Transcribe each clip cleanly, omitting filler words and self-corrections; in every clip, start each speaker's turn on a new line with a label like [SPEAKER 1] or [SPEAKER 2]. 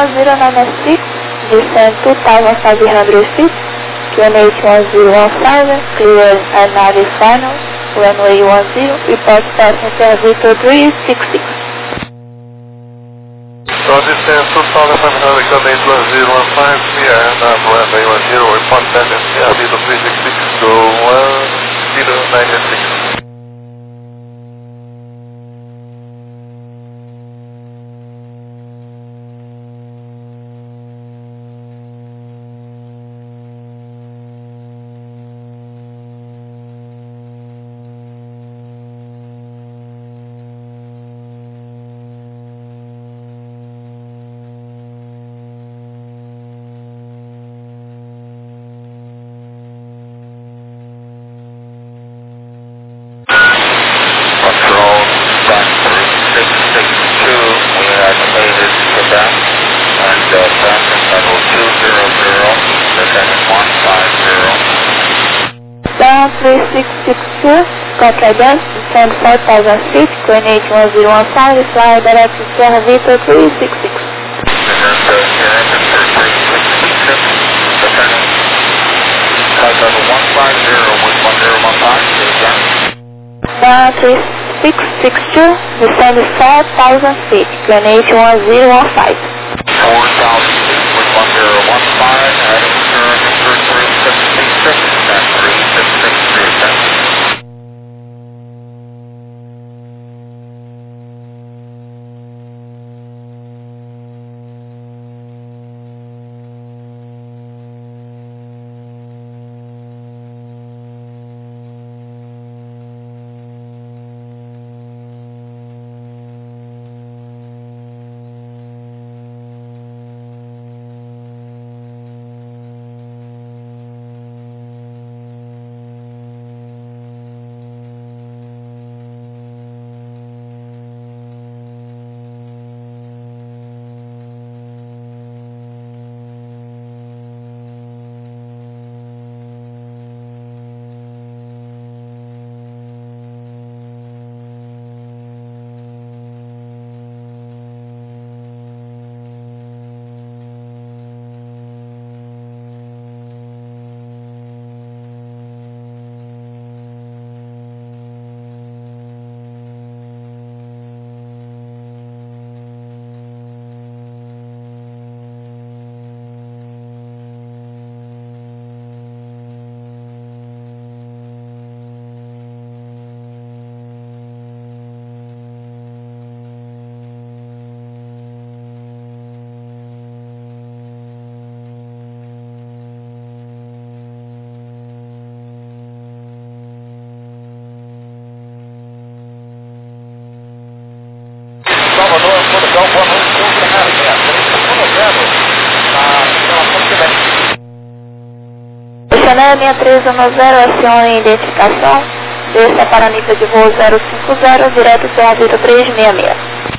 [SPEAKER 1] 1096, descend 2,500 feet, QNH 101000, clear and nav is final, runway 10, report passenger Victor 366.
[SPEAKER 2] So descend 2,500, QNH 1015, clear and nav, runway 10, report passenger Victor 366, go 1096.
[SPEAKER 1] Down 3662, contact us, descend 4,000 feet, QNH 1015, fly direct to Sierra Victor 366. Down 3662, descend 4,000 feet, QNH 1015.
[SPEAKER 3] 4,000 feet with 1015, heading Sierra Victor 366, and 366.
[SPEAKER 1] Chanel linha 310, acione identificação, desça para nível de voo 050, direto Sierra Victor 366.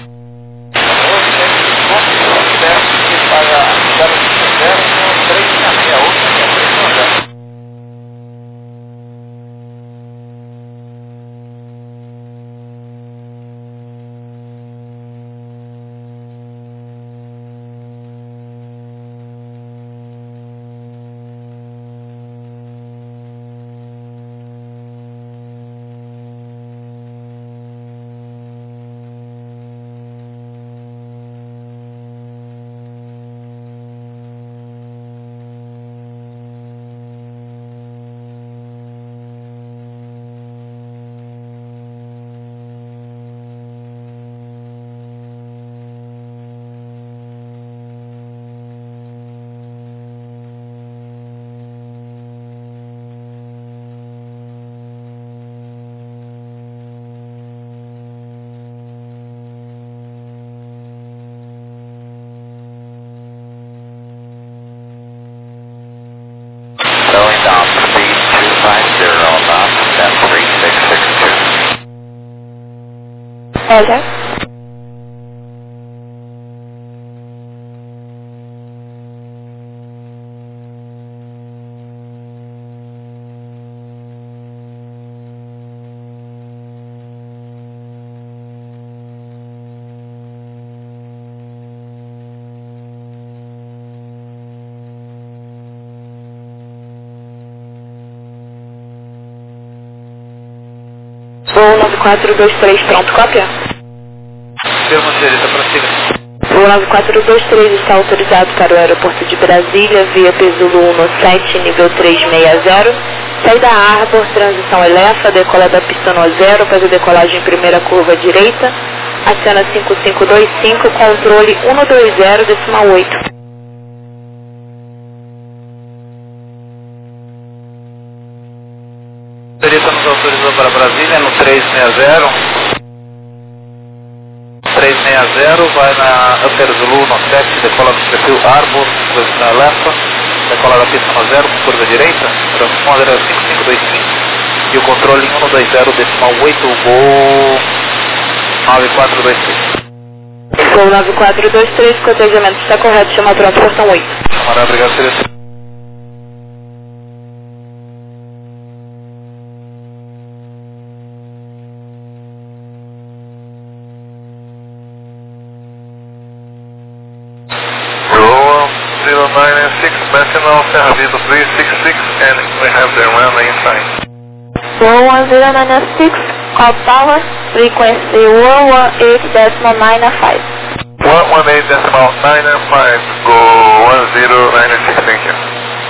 [SPEAKER 1] Roger. Voo 9423, pronto, cópia.
[SPEAKER 3] Firma, senhorita, prossiga.
[SPEAKER 1] Voo 9423 está autorizado para o aeroporto de Brasília, via Pesulo 17, nível 360. Saída Arbor, transição Elefa, decola da pista no 0, faz a decolagem em primeira curva direita. Acena 5525, controle 120,8.
[SPEAKER 3] Senhorita nos autorizou para Brasília no 360. 360, vai na Upper Zulu no 7, decola no perfil Arbor, transição Elefa, decola da pista no 0, curva direita, transponder 5525 e o controle 120,8, voo 9423.
[SPEAKER 1] Voo 9423, cotejamento está correto, chama pronto, portão 8.
[SPEAKER 3] Camarada, obrigado, senhorita.
[SPEAKER 2] Roll 096, National Serra Viva 366, and we have the runway in sight.
[SPEAKER 1] Voo 1096, call power, frequency 118.95.
[SPEAKER 2] 118.95, go 1096, thank you.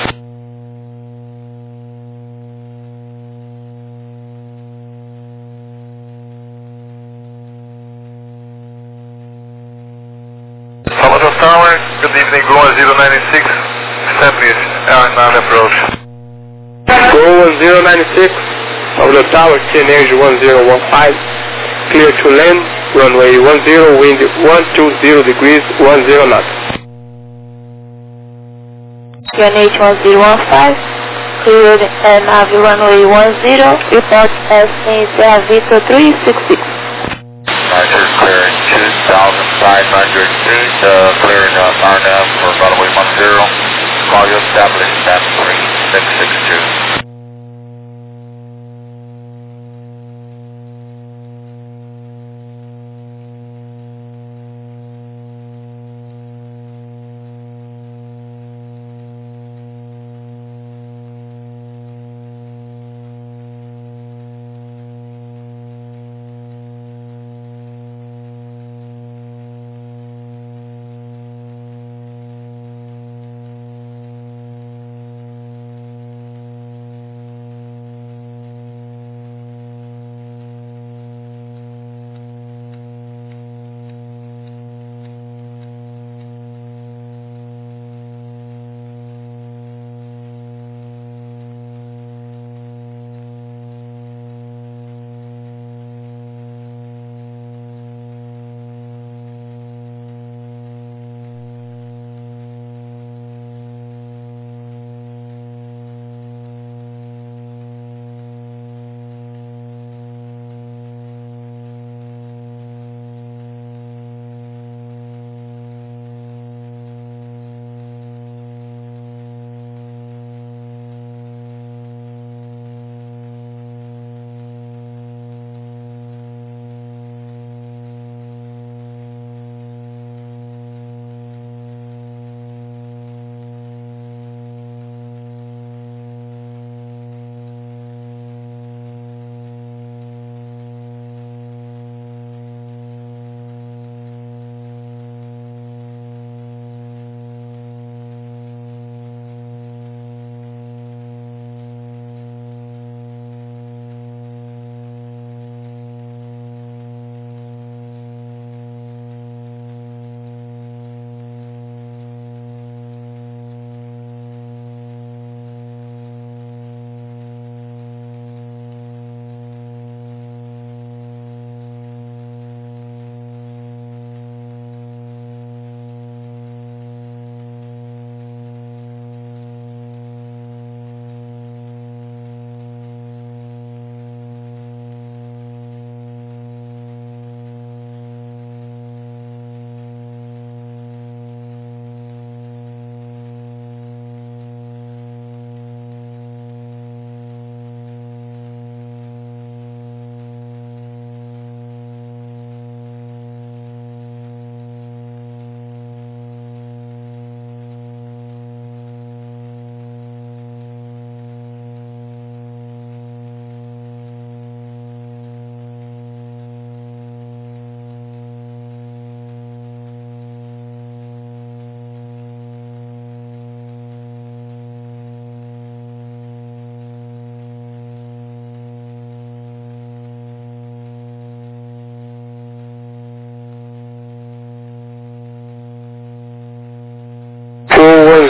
[SPEAKER 2] Salvador Tower, good evening, go 1096, establish RNAV approach.
[SPEAKER 4] Go 1096, Salvador Tower, TNH 1015, clear to land, runway 10, wind 120 degrees, 10 knots.
[SPEAKER 1] QNH 1015, cleared and Navy runway 10, report SN Serra Vitor 366.
[SPEAKER 3] Roger, clearing 2,500 feet, clearing RNAV for runway 10, call you established at 3662.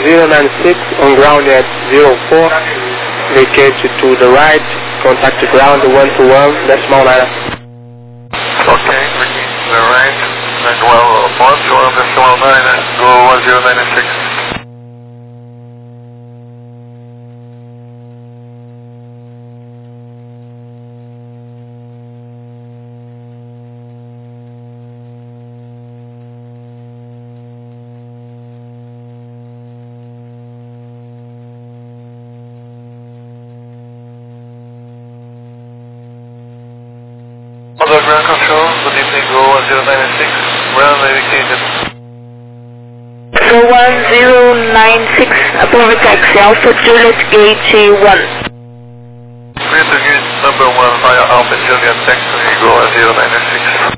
[SPEAKER 4] 1096 on ground at 04. Vacate to the right. Contact the ground 121. Decimal 9.
[SPEAKER 2] Okay, looking to the right. And well, 121.9, go 1096. Other ground control, good evening, go 1096, runway indicated.
[SPEAKER 1] So 1096, approve taxi, Alpha Juliet Gate 1.
[SPEAKER 2] Clear to gate number 1 via Alpha Juliet taxi, go 1096.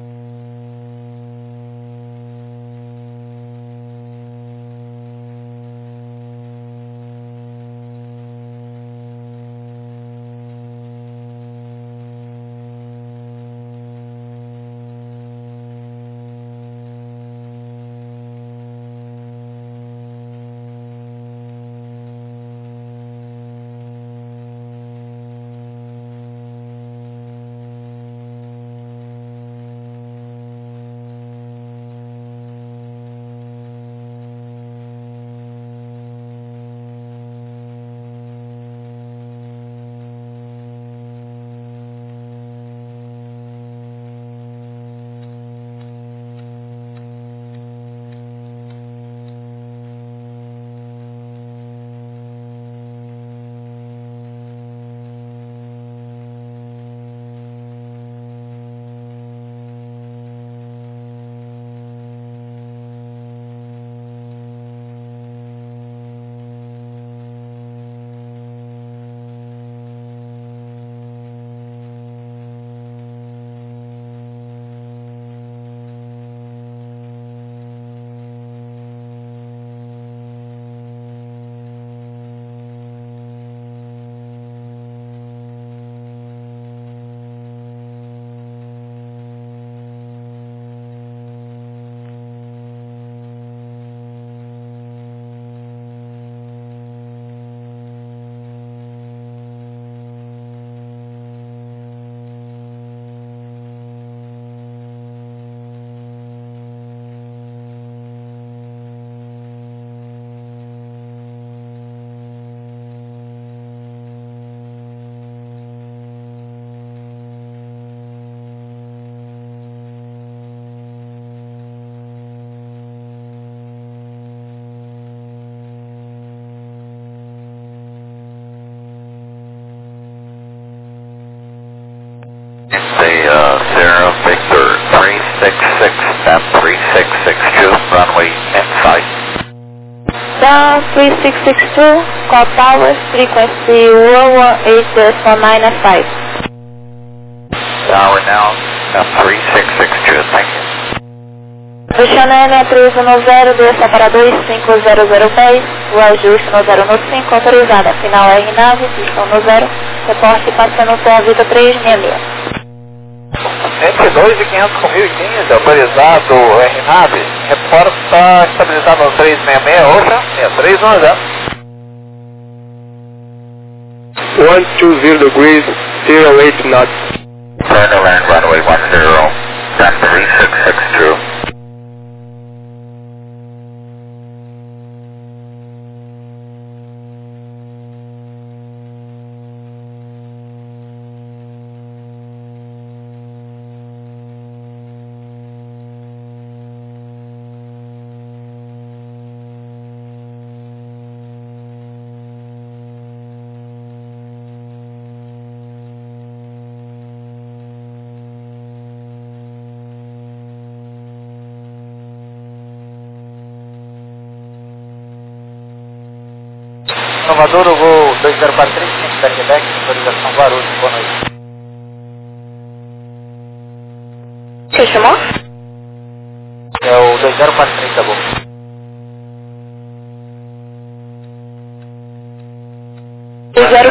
[SPEAKER 3] Sierra Victor 366 and 3662, runway inside.
[SPEAKER 1] Down 3662, call towers, frequency 118.95.
[SPEAKER 3] Tower now, 3662, thank you.
[SPEAKER 1] Visionânia 310, desça para 25010, o ajuste no 0 no 5, autorizada. Final R-Nave, pistão no 0, reporte passando por Vitor 366.
[SPEAKER 3] Entre 2.500 com 1.015, autorizado R-Nave, reporta estabilizado no 366, Ocean, 6310.
[SPEAKER 4] 120 degrees, 08 knots.
[SPEAKER 3] Turn around runway 10, then 3662. Salvador, o voo 2043, da Quebec, autorização Guarulhos, boa noite.
[SPEAKER 1] Você chamou?
[SPEAKER 3] É o 2043 da boa.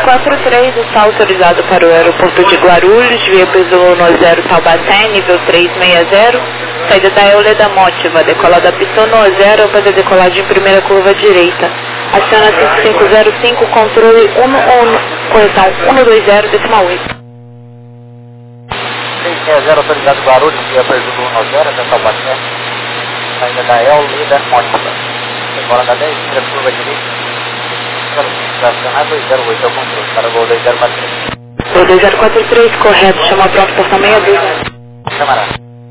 [SPEAKER 1] 943 está autorizado para o aeroporto de Guarulhos, via Peso 10 Taubaté, nível 360, saída da Euleda Mótiva, decolar da pista 10 para a decolagem em primeira curva direita. Aciona 5505, controle 1, correção 120, decimal 8.
[SPEAKER 3] 360 autorizado Guarulhos, via Peso 10 até Taubaté, saída da Euleda Mótiva, decolar da 10, primeira curva direita. Acionar 208 é o controle, para o voo 2043.
[SPEAKER 1] Voo 2043, correto, chama pronto, portão 62.
[SPEAKER 3] Chamará.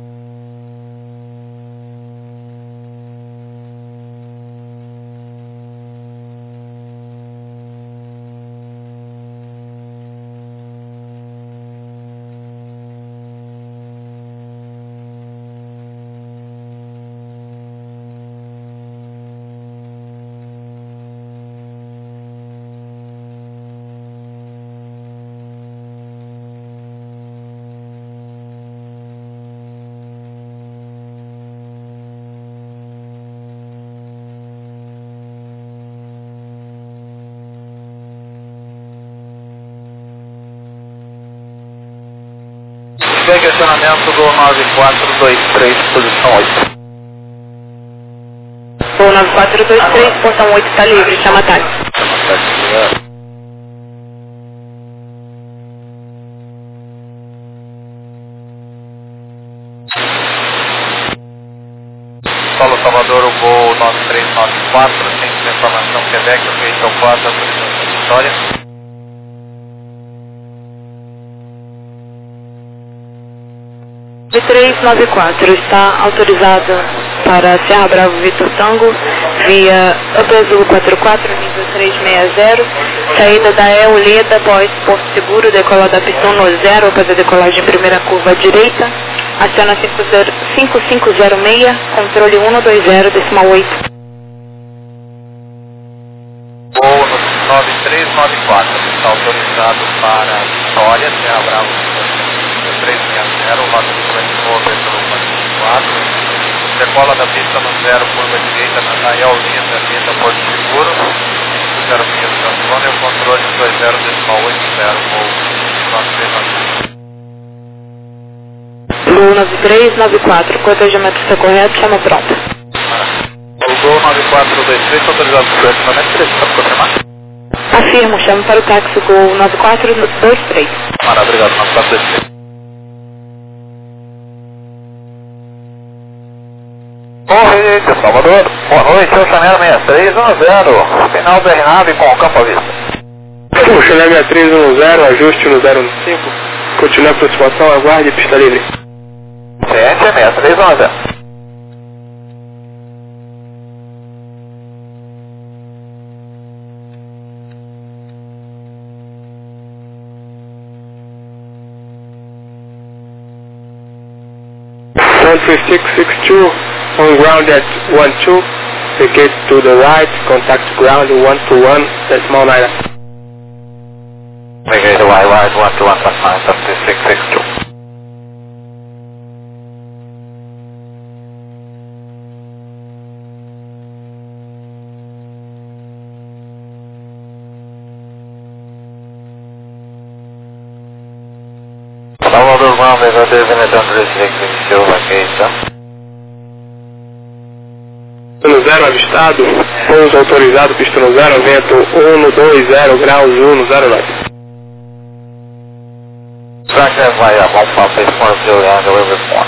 [SPEAKER 3] Segue acionamento do 9423, posição 8.
[SPEAKER 1] Voo 9423, portão 8 está livre, chama táxi.
[SPEAKER 3] Paulo Salvador, o voo 9394, centro de informação Quebec, feito ao 4, autorização Vitória.
[SPEAKER 1] De 394 está autorizado para Serra Bravo Vitor Tango, via Up Azul 44, nível 360, saída da Euleda após Porto Seguro, decolar da pista 10, fazer decolagem em primeira curva direita, aciona 5506, controle 120, decimal 8.
[SPEAKER 3] Voo 9394, está autorizado para Vitória, Serra Bravo 360, rota de Flamengo, pelo 4, decola da pista no 0, curva direita, na Euleda, Leda, Porto Seguro, 06 Antônio, controle 20, decimal 80, voo 9394.
[SPEAKER 1] Voo 9394, cortejamento está correto, chama pronto.
[SPEAKER 3] O voo 9423, autorizado para o acionamento, pode confirmar?
[SPEAKER 1] Afirmo, chamo para o táxi Gol 9423.
[SPEAKER 3] Mara, obrigado, 9423. Oi, Salvador. Boa noite, eu Chanel 6310, final da RNAV com o campo à vista.
[SPEAKER 4] O Chanel 6310, ajuste no 015, continue a aproximação, aguarde pista livre.
[SPEAKER 3] Ciente 6311.
[SPEAKER 4] On ground at 12, vacate to the right, contact ground 121, decimal 9.
[SPEAKER 3] Vacate the right 121.9, 3662. Salvador, ground, vacate Venezuela 3662, vacate.
[SPEAKER 4] No 0 avistado, pouso autorizado, pista no 0, vento 120 graus 109.
[SPEAKER 3] Track that way up, on pump 6.0 and deliver point.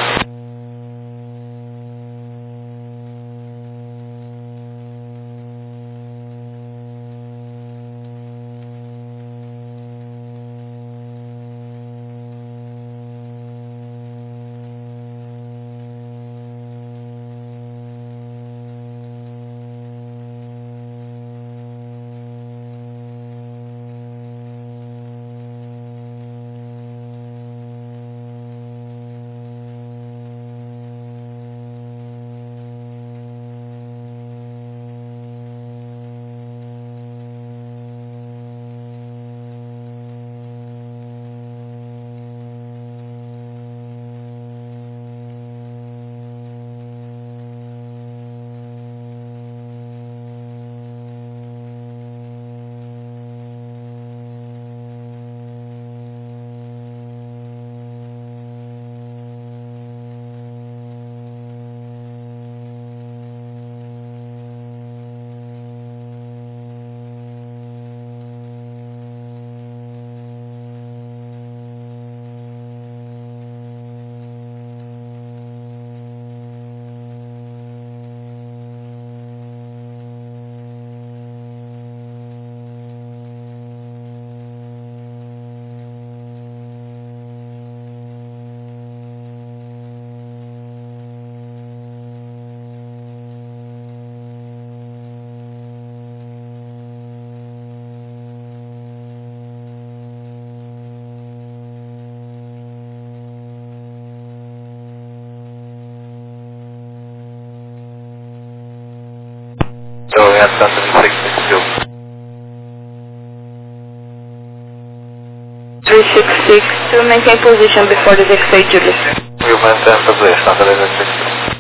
[SPEAKER 1] 3666 to maintain position before the XA Julius.
[SPEAKER 2] You maintain position after the 36.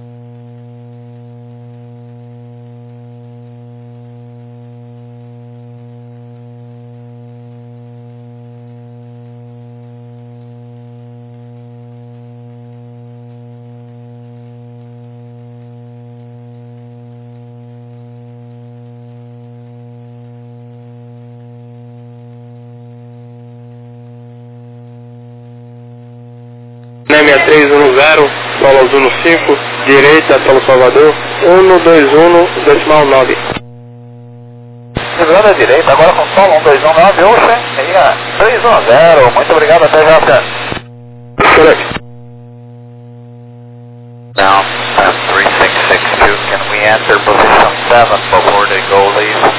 [SPEAKER 4] NEM 6310, solo 15, direita, Solo Salvador, 121, decimal 9.
[SPEAKER 3] Segurando a direita, agora com solo 1219, Ocean, linha 310, muito obrigado, até já, Oscar.
[SPEAKER 4] Correct.
[SPEAKER 3] Now, 3662, can we enter position 7 before they go leave?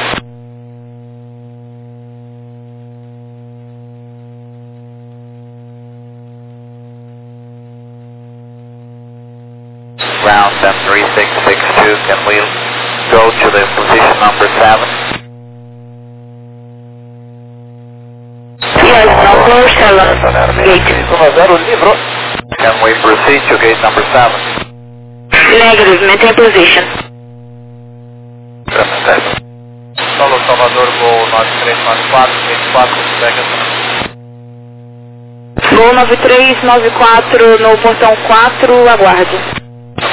[SPEAKER 3] Ground 3662, can we go to the position number 7?
[SPEAKER 1] Yes, number 7, gate.
[SPEAKER 3] 310, livro. Can we proceed to gate number 7?
[SPEAKER 1] Negative, maintain position.
[SPEAKER 3] Solo Salvador, Gol 9394, gate 4, seconds.
[SPEAKER 1] Gol 9394 no portão 4, aguarde.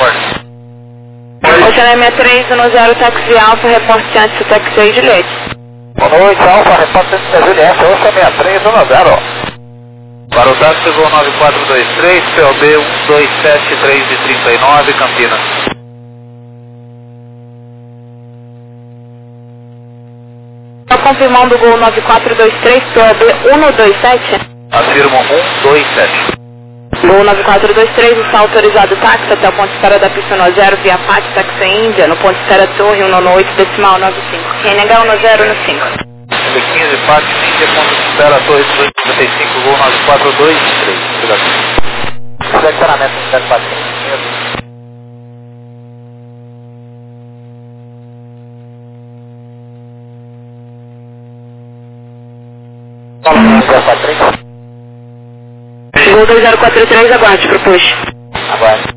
[SPEAKER 1] Ocean NEM 6310, táxi Alfa, reporte antes do taxi Juliette.
[SPEAKER 3] Boa noite, Alfa, reporte antes da Juliette, Ocean 6310. Para o táxi Gol 9423, POB 127339, Campinas.
[SPEAKER 1] Estou confirmando o Gol 9423, POB 127.
[SPEAKER 3] Afirmo 127.
[SPEAKER 1] Gol 9423 está autorizado o táxi até o ponto de espera da pista 10 via FAT, táxi Índia, no ponto de espera Torre 198, decimal 95. QNH 10 no 5.
[SPEAKER 3] MB15, FAT, Índia, ponto de espera, Torre 295, Gol 9423. Obrigado. Seccionamento 745. Fala, 043.
[SPEAKER 1] Gol 2043, aguarde para o push.
[SPEAKER 3] Aguarde.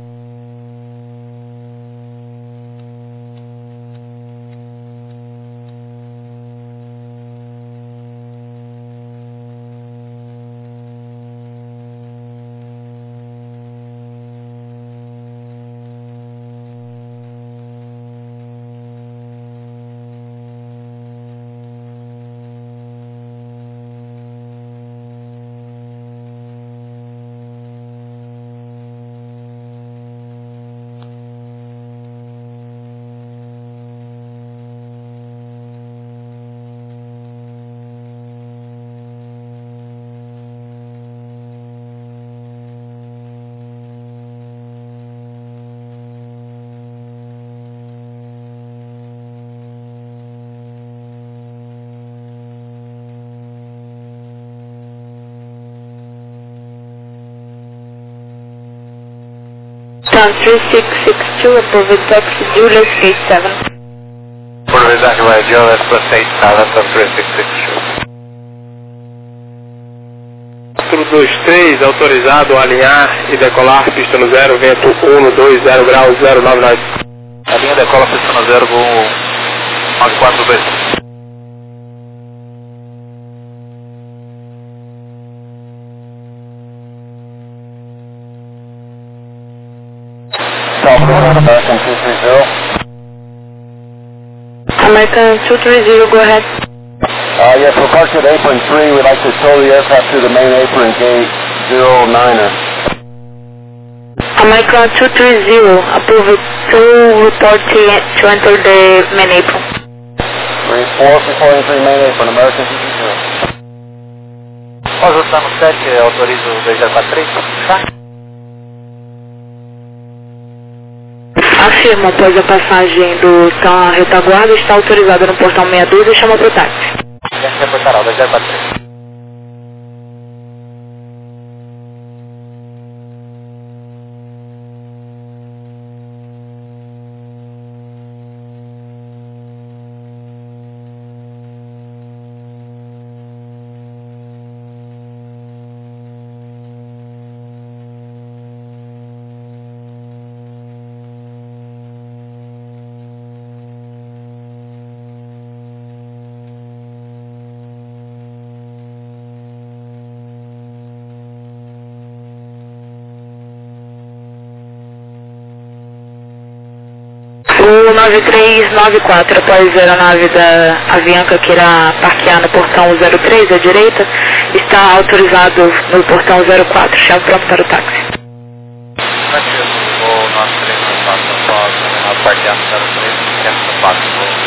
[SPEAKER 1] Down 3662, approved taxi Julius, gate 7.
[SPEAKER 2] For the Jaguar Julius, proceed 7 of 3662.
[SPEAKER 4] 423, autorizado a alinhar e decolar, pista no 0, vento 120 graus 099.
[SPEAKER 3] A linha decola pista no 0, Gol 942. American 230.
[SPEAKER 1] American 230, go ahead.
[SPEAKER 3] Yes, we're parked at apron 3. We'd like to tow the aircraft through the main apron, gate 09er.
[SPEAKER 1] American 230, approved to report to enter the main apron.
[SPEAKER 3] 34, reporting through main apron, American 230. Ajustando 7, autorizo o 243.
[SPEAKER 1] Afirma, após a passagem do a retaguarda, está autorizada no portão 62 e chama para o táxi.
[SPEAKER 3] Já se reportará o 243.
[SPEAKER 1] O 9394, após a aeronave da Avianca que irá parquear no portão 03 à direita, está autorizado no portão 04, chave pronto para o táxi.
[SPEAKER 3] Negativo, voo 9394, após a aeronave parquear no 03, chave no 4.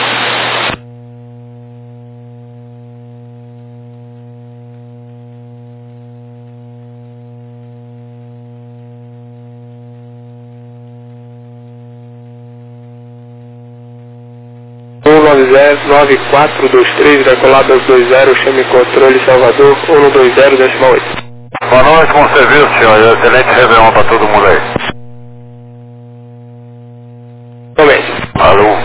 [SPEAKER 4] Um 9423, decolado aos 20, chame controle Salvador, 120,8.
[SPEAKER 2] Boa noite, bom serviço, senhor. Excelente Réveillon para todo mundo aí.
[SPEAKER 4] Comente.
[SPEAKER 2] Alô?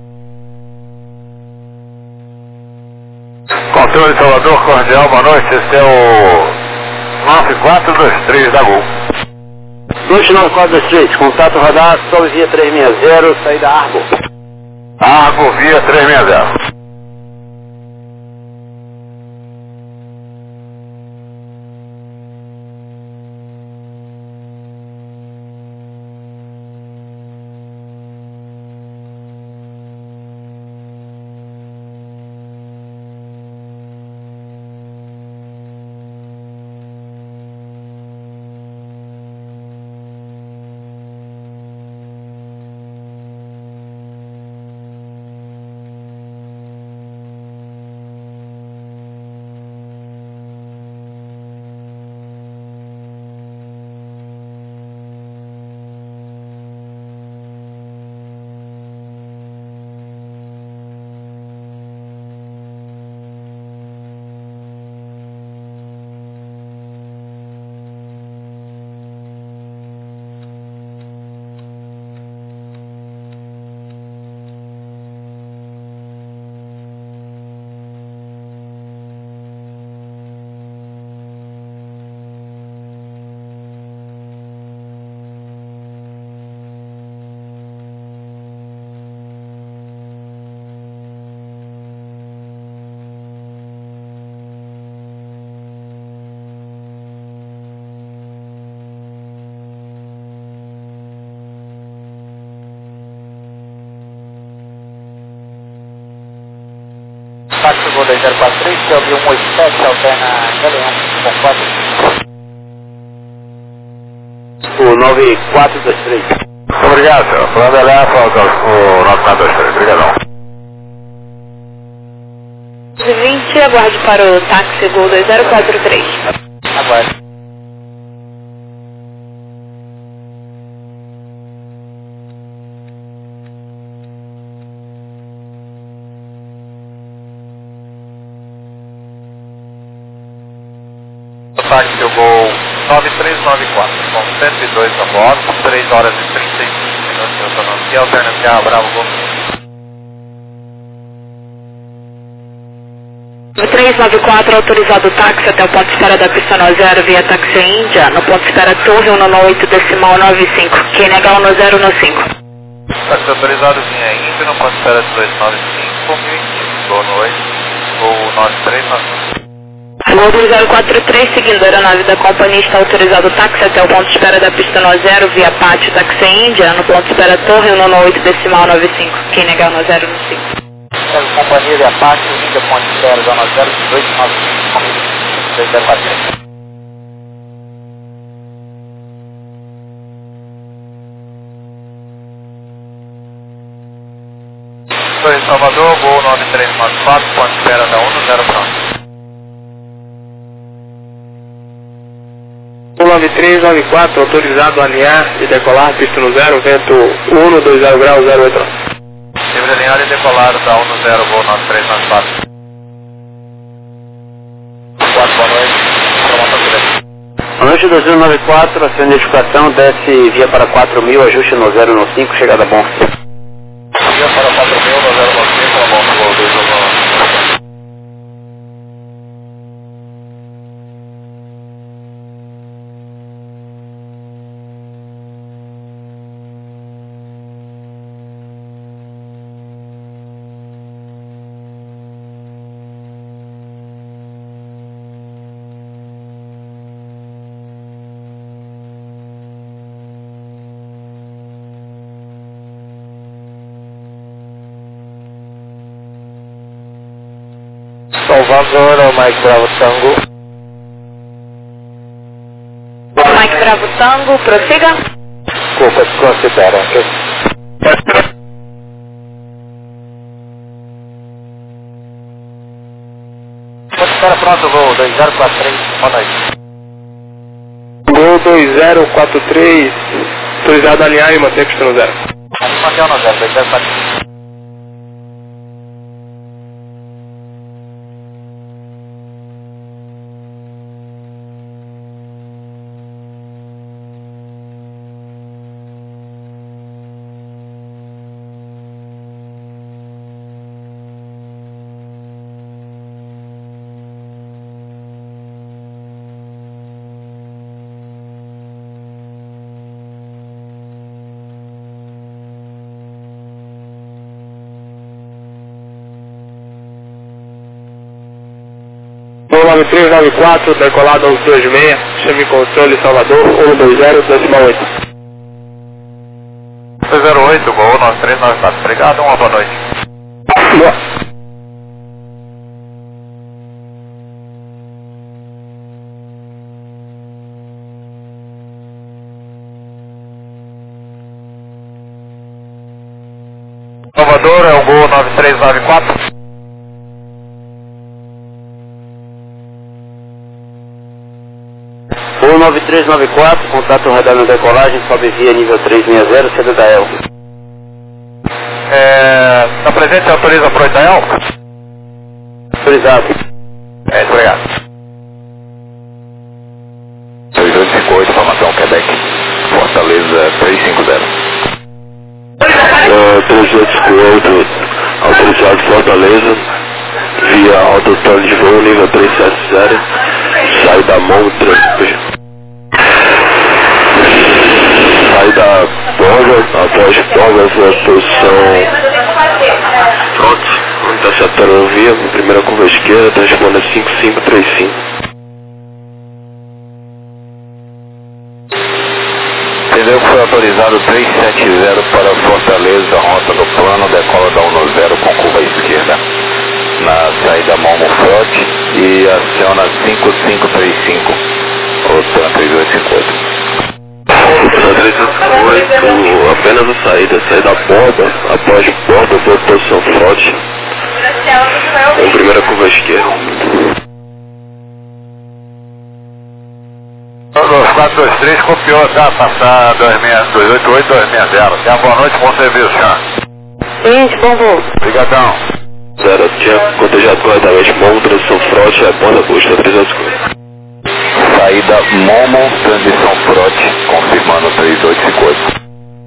[SPEAKER 2] Controle Salvador, cordial, boa noite. Esse é o 9423 da Gol.
[SPEAKER 5] 29423, contato radar, Sol via 360, saída Arbor.
[SPEAKER 2] Argo via 360.
[SPEAKER 3] Táxi Gol 2043, Selby 187, alterna Galeão com 4.
[SPEAKER 5] O 9423.
[SPEAKER 2] Obrigado, senhor. Falando Elefa, o 9423. Obrigadão.
[SPEAKER 1] 20, aguarde para o táxi Gol 2043.
[SPEAKER 3] Aguarde. Táxi Gol 9394, com 102 a bordo, 3 horas e 35 minutos de autonomia, alternativa Bravo Gol.
[SPEAKER 1] 394, autorizado o táxi até o ponto de espera da pista 0 via táxi Índia, no ponto de espera Torre 198 decimal 95, QNH 1095.
[SPEAKER 3] Táxi autorizado via Índia, no ponto de espera de 295, 1015, boa noite, Gol 9394.
[SPEAKER 1] Gol 2043, seguindo a aeronave da companhia, está autorizado o táxi até o ponto de espera da pista 0 via pátio táxi Índia, no ponto de espera Torre 198 decimal 95, QNH 1095.
[SPEAKER 3] Companhia de Apache, Índia, ponte de espera, zona 0, 295, comigo, 204. Sou em Salvador, voo 9394, ponte de espera da 10 França.
[SPEAKER 4] 9394, autorizado a alinhar e decolar, pista no 0, vento 120 graus 08.
[SPEAKER 3] Livre alinhar e decolar da 10, voo 9394. 4, boa noite,
[SPEAKER 5] Boa noite, 2094, a sua identificação, desce via para 4000, ajuste no 015, chegada bom.
[SPEAKER 3] via para 4000, no 095, bom, voo 219.
[SPEAKER 2] Salvador, é o Mike Bravo Tango.
[SPEAKER 1] Mike Bravo Tango, prossiga.
[SPEAKER 2] Desculpa, desconsidera, ok?
[SPEAKER 3] Espera pronto, voo 2043, boa noite.
[SPEAKER 4] Gol 2043, autorizado a alinhar e manter custo no zero.
[SPEAKER 3] Manter no zero, 2043.
[SPEAKER 4] Gol 9394, decolado 1126, chame controle Salvador, 120, decimal 8.
[SPEAKER 2] 208, Gol 9394. Obrigado, uma boa noite.
[SPEAKER 4] Boa.
[SPEAKER 2] Salvador, é o Gol 9394.
[SPEAKER 5] Gol 9394, contato radar na decolagem, sobe via nível 360, cedo da El.
[SPEAKER 2] Está presente, autoriza para o Itael?
[SPEAKER 5] Autorizado.
[SPEAKER 2] Obrigado. 2258, formação Quebec, Fortaleza 350.
[SPEAKER 4] 358, autorizado Fortaleza, via autostrada de voo nível 370, sai da Montra, sai da Borga, após Borga, posição front, interceptando via, primeira curva esquerda, transpondendo 5535.
[SPEAKER 2] Entendeu que foi autorizado 370 para Fortaleza, rota do plano, decola da 10 com curva esquerda na saída Momo Front e aciona 5535, ou 3850.
[SPEAKER 4] 358, apenas a saída, sai da borda, após borda, posição front, com primeira curva esquerda.
[SPEAKER 2] 423 copiou, tá? Passar 288, 260. Tenha boa noite, bom serviço, já.
[SPEAKER 1] Gente, bom voo.
[SPEAKER 2] Obrigadão.
[SPEAKER 4] Zero, tinha cotejado corretamente Momo, transição front, borda busta, 350.
[SPEAKER 2] Saída Momo, transição front, confirmando 3850.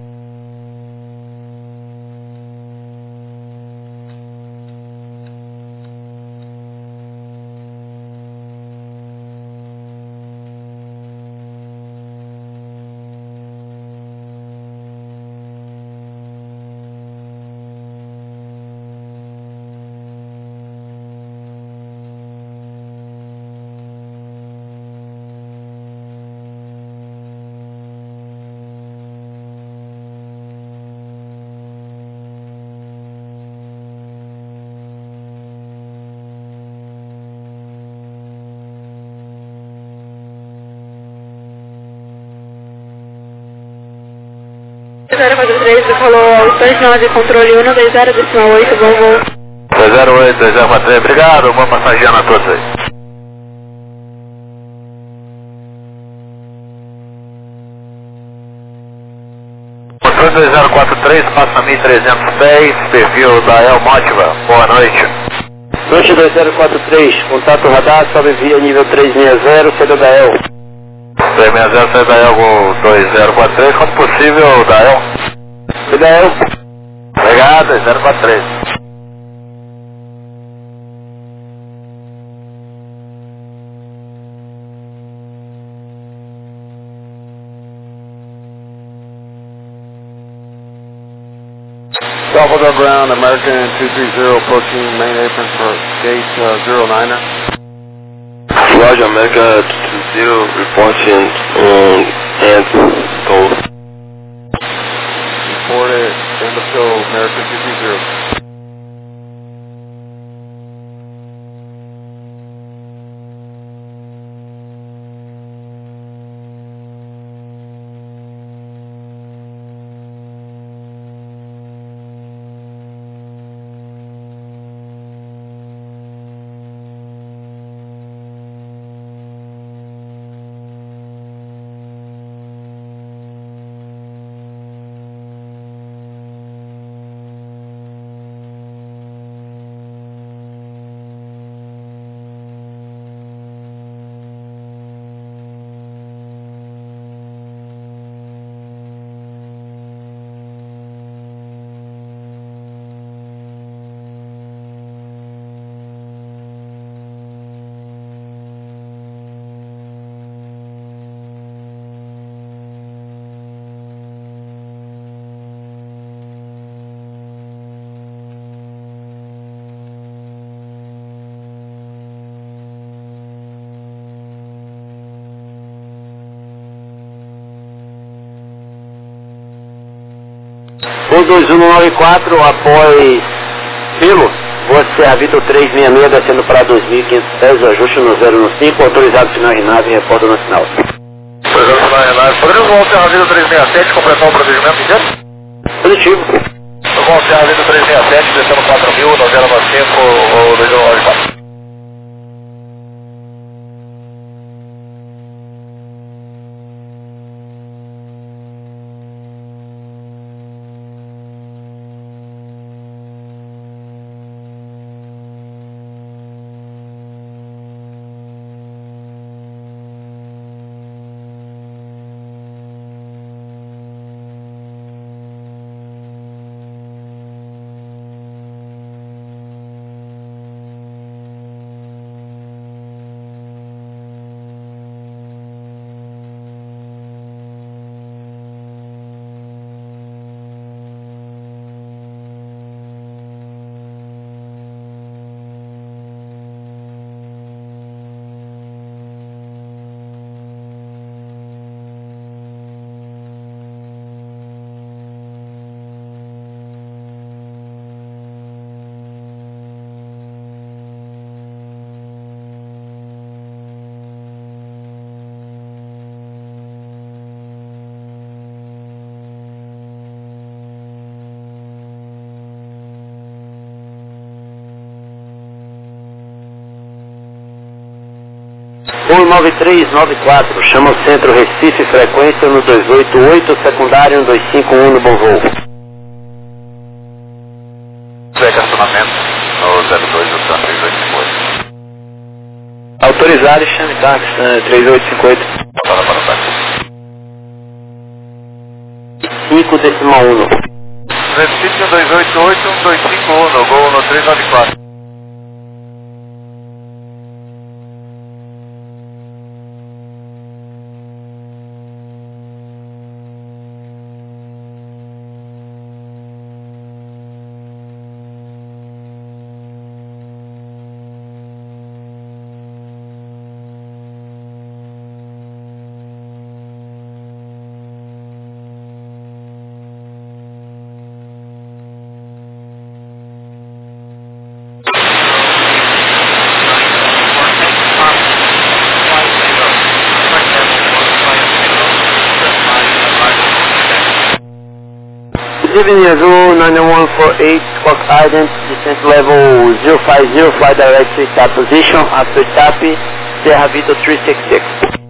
[SPEAKER 1] Falou 29, controle 120, decimal 8, bom voo.
[SPEAKER 2] 208, 243, obrigado, vou massageando a todos aí. Controle 2043, passa 1310, perfil da El Motiva, boa noite.
[SPEAKER 5] Noite 2043, contato radar, sobe via nível 360, cedo da El.
[SPEAKER 2] 360, sai da El 2043, quando possível, da El.
[SPEAKER 5] Cedo da El.
[SPEAKER 2] Obrigado, 2043.
[SPEAKER 3] Salvador Ground, American 230, approaching main apron for gate 09er.
[SPEAKER 4] Roger, America 220, reporting and go.
[SPEAKER 3] Reported, end of show, American 230.
[SPEAKER 5] Gol 2194 após Pilo, voa Serra Vitor 366 descendo para 2.500 pés, o ajuste no 015, autorizado final Renave e reporta no final.
[SPEAKER 3] Autorizado final Renave. Poderíamos voar Serra Vitor 367 completar o procedimento inteiro?
[SPEAKER 5] Positivo.
[SPEAKER 3] Vou Serra Vitor 367 descendo 4.000, 9095 ou 2194.
[SPEAKER 5] Gol 9394, chama o centro Recife, frequência no 288, secundário 251 no bom voo.
[SPEAKER 2] Estacionamento no 02 do Santa 3858.
[SPEAKER 5] Autorizado e chame táxi, 3858.
[SPEAKER 2] Para o táxi.
[SPEAKER 5] 5,1.
[SPEAKER 3] Recife 288, 1251, gol no 394.
[SPEAKER 5] Good evening, Azul 9148, Squawk Island, descent level 050, fly direct to start position, after stop, Serra Vitor 366.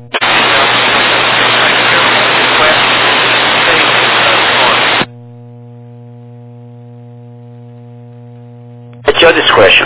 [SPEAKER 5] At your discretion.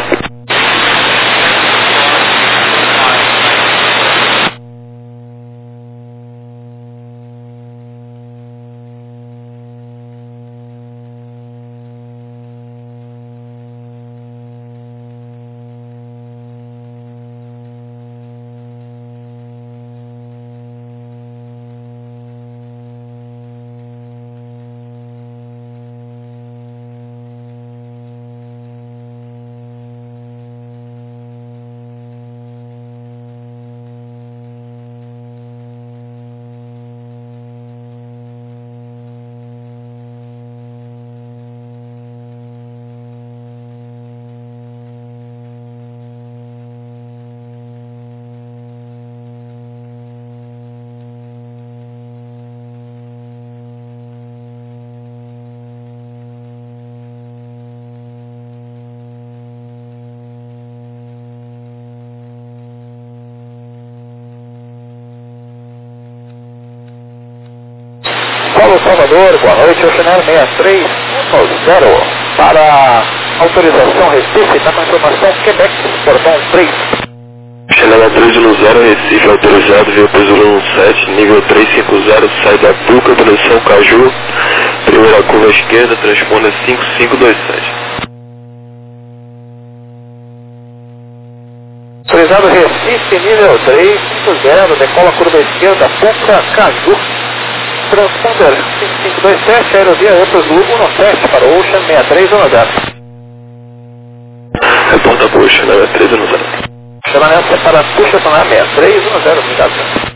[SPEAKER 3] Paulo Salvador, boa noite, o Chanel 6310 para autorização Recife, na confirmação Quebec, portão 3.
[SPEAKER 2] Chanel 310 Recife, autorizado, via peso 17, nível 350, sai da Tuca, direção Caju, primeira curva esquerda, transponder 5527.
[SPEAKER 3] Autorizado Recife, nível 350, decola curva esquerda, Tuca, Caju. Transponder 5527, aerovia Euros Lu 17 para o Ocean 6310.
[SPEAKER 2] Reporta para o Ocean 6310.
[SPEAKER 3] Chamamento para Puxa Sonar 6310, obrigado.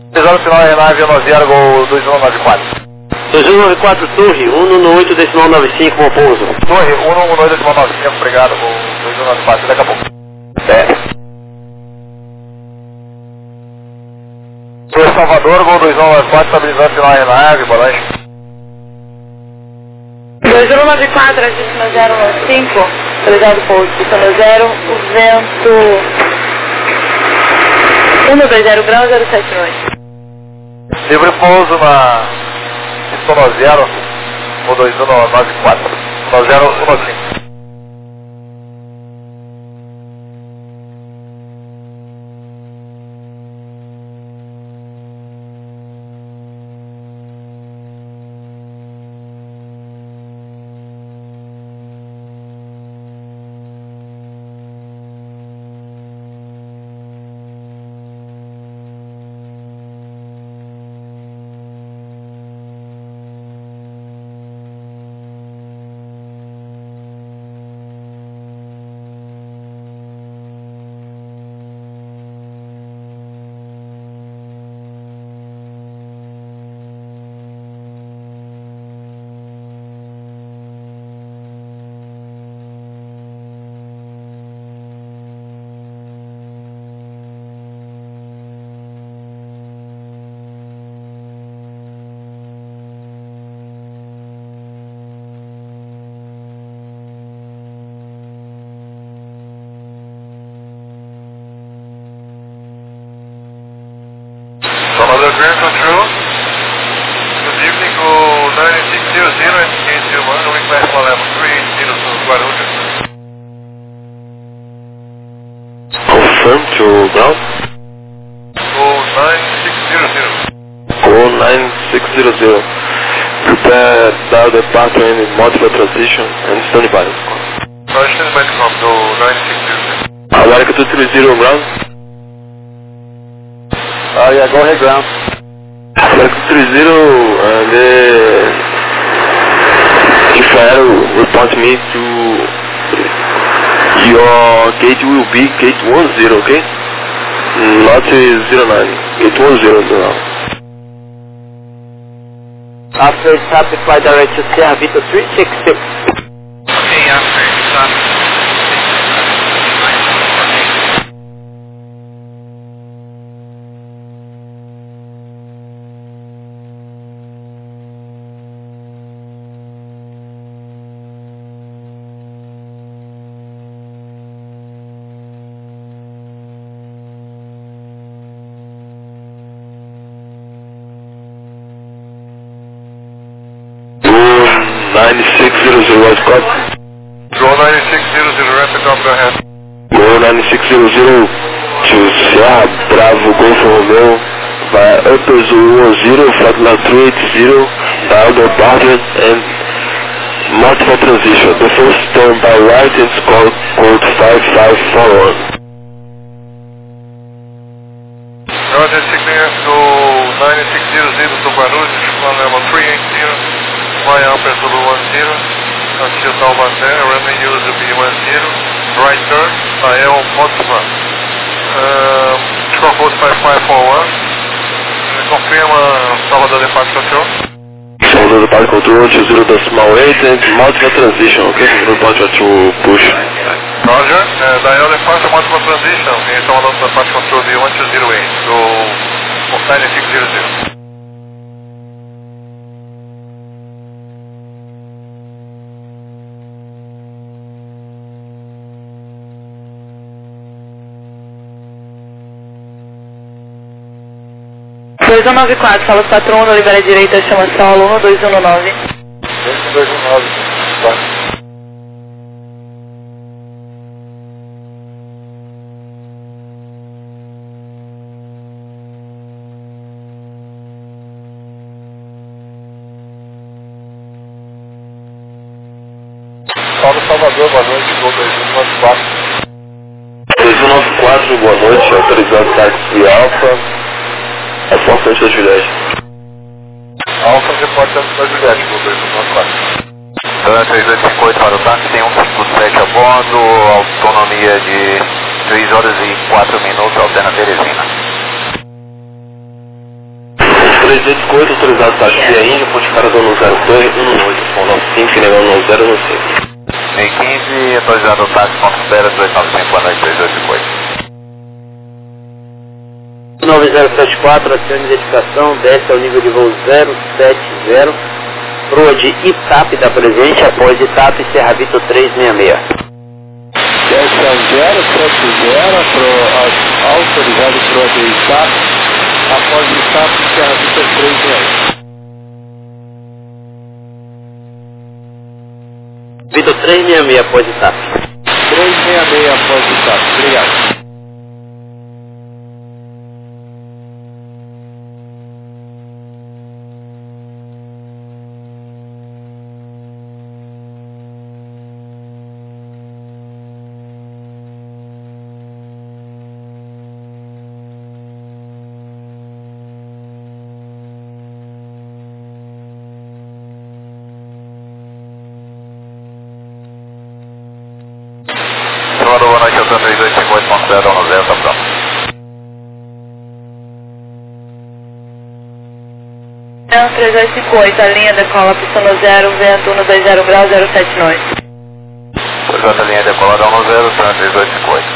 [SPEAKER 3] Autorizado final RNAV 10 Gol 2194.
[SPEAKER 5] 2194 Torre, 118 decimal 95, bom pouso.
[SPEAKER 3] Torre, 118 decimal 95, obrigado, Gol 2194, daqui a pouco. Torre Salvador, Gol 2194, estabilizando final RNAV, boa noite.
[SPEAKER 1] 2194, agíssima 095, autorizado pouso, pistão 0, o vento 120 graus 079.
[SPEAKER 3] Livre pouso na Pistono 0, o 2194, 1015. Salvador Grand Control. Good evening, go 9600 and 801, request for level 380 to Guarulhos.
[SPEAKER 2] Confirm to ground.
[SPEAKER 3] Go 9600.
[SPEAKER 2] Go 9600. Prepare dial departure in multiple transition and standby.
[SPEAKER 3] Transition back from go 9600.
[SPEAKER 2] America 230 ground.
[SPEAKER 3] Yeah, go ahead, ground.
[SPEAKER 2] America 230 and if I report me to your gate will be gate 10, okay? Not 09, gate 10 now.
[SPEAKER 5] After stop, fly direct to Sierra Vita 366.
[SPEAKER 3] Okay, after stop.
[SPEAKER 2] Go 9600 was caught.
[SPEAKER 3] Go 9600, rapid up, go ahead.
[SPEAKER 2] Go 9600 to Sierra Bravo Golf Romeo via Upper Zulu 10, Flatland 380, dial departure and multiple transition. The first turn by right and score code 5541.
[SPEAKER 3] Roger, signal, go 9600 to Guarulhos, on level 380. Fly Upper Zulu 10, until Taubaté, running user B10, right turn, Ael Motsman. Score code 5541. Confirma Salvador Departure Control.
[SPEAKER 2] Salvador Departure Control 20.8 and multiple transition, okay? Departure to push.
[SPEAKER 3] Roger, Dial Departure multiple transition in Salvador Departure Control B1208, go 9600.
[SPEAKER 1] Dois 194, sala patrono, libera direita, chama solo 1219.
[SPEAKER 3] 1219, tá. Salvador, boa noite, Gol 2194.
[SPEAKER 2] 2194, boa noite, autorizado táxi Alfa. É forte da Juliette.
[SPEAKER 3] Alfa, repórter da Juliette, Gol 2194.
[SPEAKER 2] 3258 para o táxi, tem 157 a bordo, autonomia de 3 horas e 4 minutos, alterna Teresina.
[SPEAKER 4] 328, autorizado taxa via Índia, ponte cara do 102, 118, com 95, negão 10, não sei.
[SPEAKER 2] Em 15, autorizado o táxi com espera 295, boa noite, 328.
[SPEAKER 5] 9074, acione de identificação, desce ao nível de voo 070, proa de ITAP da presente, após ITAP, Serra Vitor 366.
[SPEAKER 2] Desce ao 070, autorizado proa de ITAP, após ITAP, Serra Vitor 366.
[SPEAKER 5] Vitor 366 após ITAP.
[SPEAKER 2] 366 após ITAP, obrigado. Boa noite, Altan 3258.0, 90, tá pronto.
[SPEAKER 1] Não, 3258, a linha decola pista no 0, vento 120 grau 079.
[SPEAKER 2] Exata linha decolada 10, Altan 3258.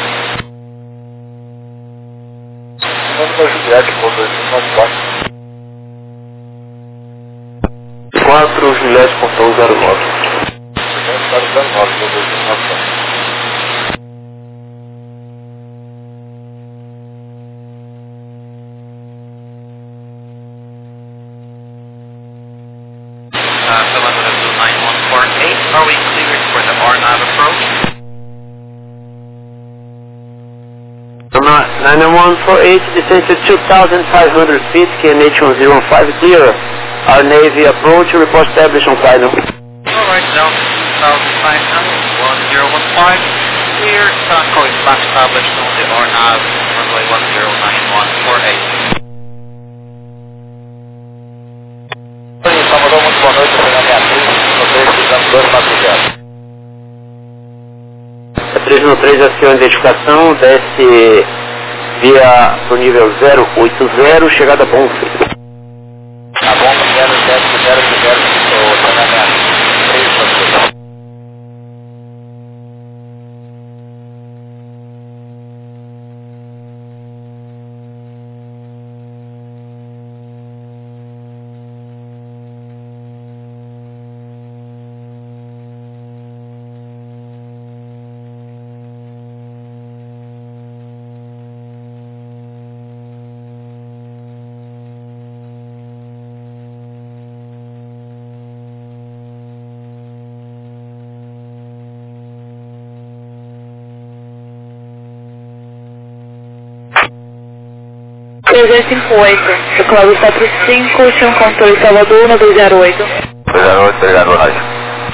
[SPEAKER 2] Vamos para Juliette, com 294.
[SPEAKER 4] 4, Juliette, portão 09.
[SPEAKER 2] Juliette, para 09, com 294.
[SPEAKER 3] Are we cleared for the RNAV approach?
[SPEAKER 5] 9148, descent to 2,500 feet, KNH 1015, clear. Our Navy approach, report established on final.
[SPEAKER 3] Alright, down to 2,500, 1015, clear, Tango is back established on the RNAV, runway 109148.
[SPEAKER 2] Salvador, muito boa noite, Fernando Beatriz, no 39240.
[SPEAKER 5] 313, acione de identificação, desce via pro nível 080, chegada a Bonfim.
[SPEAKER 2] A bomba 070, o treinamento 392.
[SPEAKER 1] O Cláudio 45, tinha um controle Salvador 1208.
[SPEAKER 2] 208, obrigado, boa noite.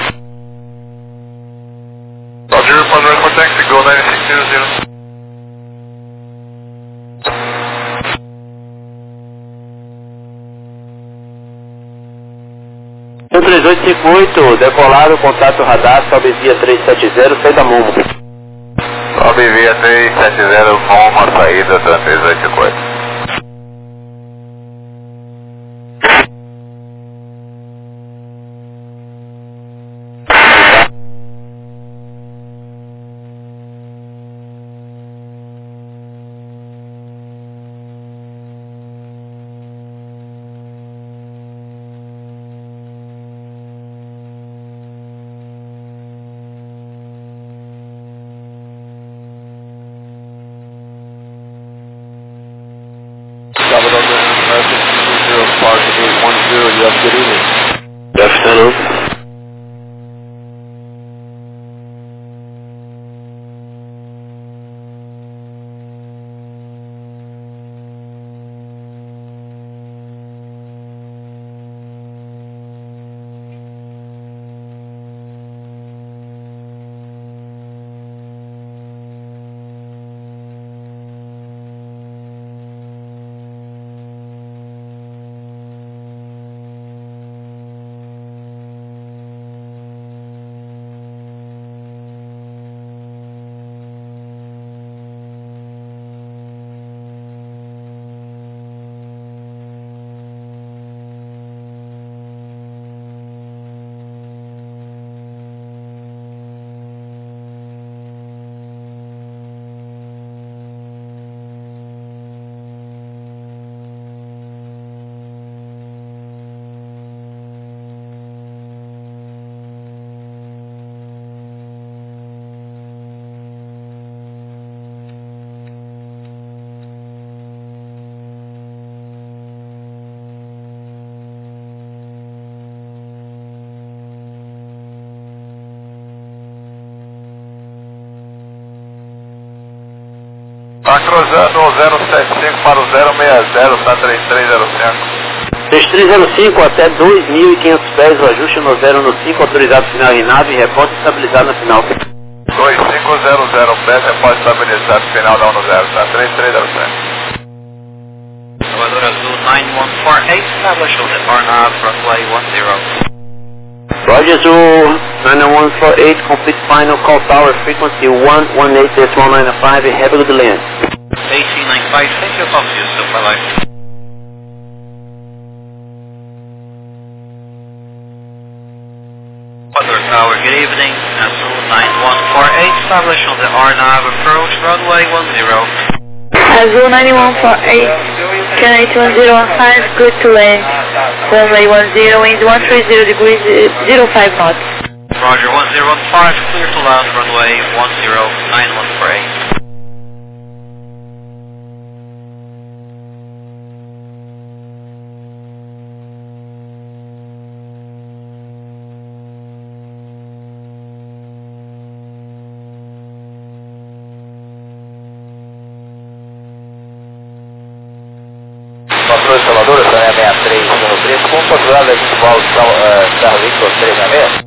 [SPEAKER 2] Roger, Padre for taxi, go 9600.
[SPEAKER 5] 3858, decolado, contato radar, sobe via 370, sai da Momo.
[SPEAKER 2] Sobe via 370 com uma saída da 384. Tá cruzando o 075 para o 060, tá 3305.
[SPEAKER 5] 3305 até 2.500 pés, o ajuste no 015, autorizado final em nave, reporte estabilizado na final.
[SPEAKER 2] 2500 pés, reporte estabilizado final da 10, tá 3307.
[SPEAKER 3] Salvador Azul 9148, establish on the RNAV runway 10.
[SPEAKER 5] Roger Azul 9148, complete final call tower frequency 118.995, have a good land.
[SPEAKER 3] AC95, thank you, talk to you, so for life. Salvador Tower, good evening, Azul 9148, establish on the RNAV approach runway 10.
[SPEAKER 1] Azul 9148, Canadian 1015, good to land. Runway 10, wind 130 degrees, 05 knots.
[SPEAKER 3] Roger, 1015, clear to land, runway 10, 9148.
[SPEAKER 2] Controle Salvador, essa é a 63 no preço, como controlado aqui de volta Serra Victor 366?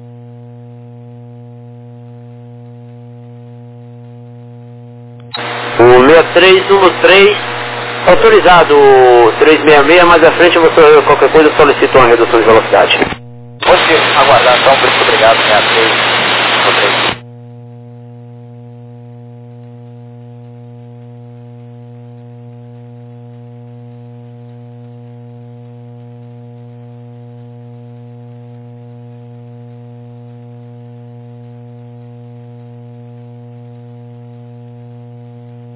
[SPEAKER 5] O 6313, autorizado 366, mais à frente você, qualquer coisa, solicita uma redução de velocidade.
[SPEAKER 2] Pode aguardar então, muito obrigado, 63 no preço.